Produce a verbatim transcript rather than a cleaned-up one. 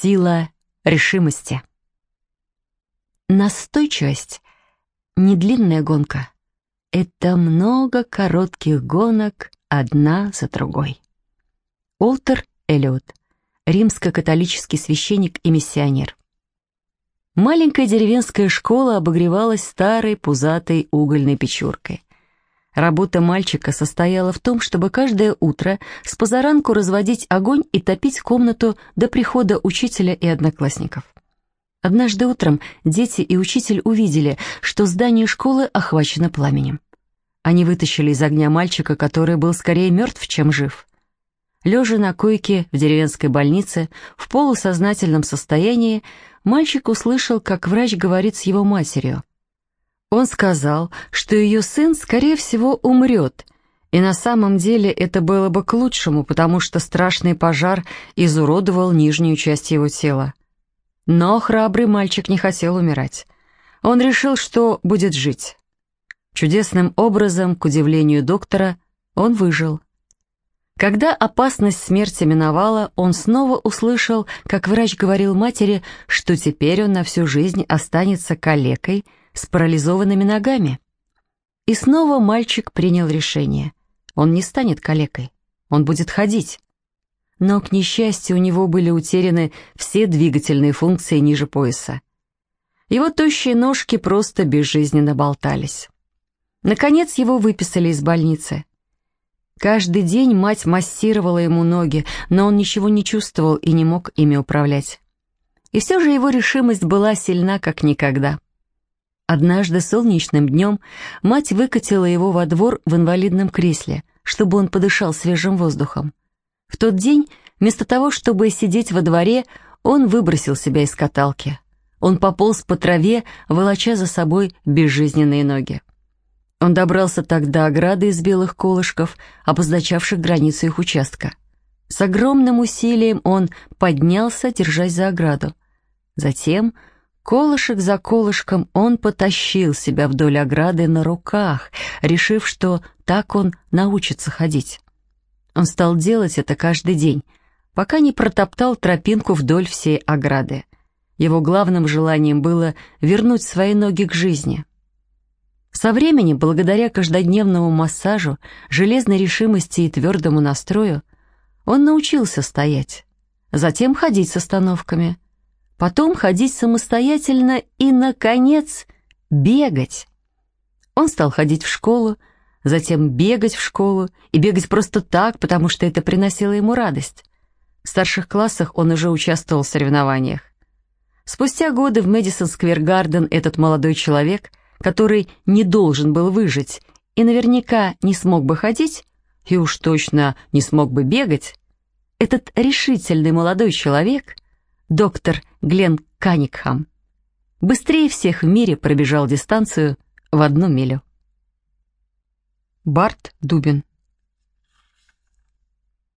Сила решимости. Настойчивость — не длинная гонка. Это много коротких гонок, одна за другой. Уолтер Эллиот, римско-католический священник и миссионер. Маленькая деревенская школа обогревалась старой пузатой угольной печуркой. Работа мальчика состояла в том, чтобы каждое утро с позаранку разводить огонь и топить комнату до прихода учителя и одноклассников. Однажды утром дети и учитель увидели, что здание школы охвачено пламенем. Они вытащили из огня мальчика, который был скорее мертв, чем жив. Лежа на койке в деревенской больнице, в полусознательном состоянии, мальчик услышал, как врач говорит с его матерью. Он сказал, что ее сын, скорее всего, умрет, и на самом деле это было бы к лучшему, потому что страшный пожар изуродовал нижнюю часть его тела. Но храбрый мальчик не хотел умирать. Он решил, что будет жить. Чудесным образом, к удивлению доктора, он выжил. Когда опасность смерти миновала, он снова услышал, как врач говорил матери, что теперь он на всю жизнь останется калекой с парализованными ногами. И снова мальчик принял решение. Он не станет калекой, он будет ходить. Но, к несчастью, у него были утеряны все двигательные функции ниже пояса. Его тощие ножки просто безжизненно болтались. Наконец его выписали из больницы. Каждый день мать массировала ему ноги, но он ничего не чувствовал и не мог ими управлять. И все же его решимость была сильна, как никогда. Однажды солнечным днем мать выкатила его во двор в инвалидном кресле, чтобы он подышал свежим воздухом. В тот день, вместо того, чтобы сидеть во дворе, он выбросил себя из каталки. Он пополз по траве, волоча за собой безжизненные ноги. Он добрался так до ограды из белых колышков, обозначавших границу их участка. С огромным усилием он поднялся, держась за ограду. Затем, колышек за колышком, он потащил себя вдоль ограды на руках, решив, что так он научится ходить. Он стал делать это каждый день, пока не протоптал тропинку вдоль всей ограды. Его главным желанием было вернуть свои ноги к жизни. Со временем, благодаря каждодневному массажу, железной решимости и твердому настрою, он научился стоять, затем ходить с остановками, потом ходить самостоятельно и, наконец, бегать. Он стал ходить в школу, затем бегать в школу и бегать просто так, потому что это приносило ему радость. В старших классах он уже участвовал в соревнованиях. Спустя годы в Мэдисон-сквер-гарден этот молодой человек, который не должен был выжить и наверняка не смог бы ходить, и уж точно не смог бы бегать, этот решительный молодой человек, доктор Глен Каннингхам, быстрее всех в мире пробежал дистанцию в одну милю. Барт Дубин.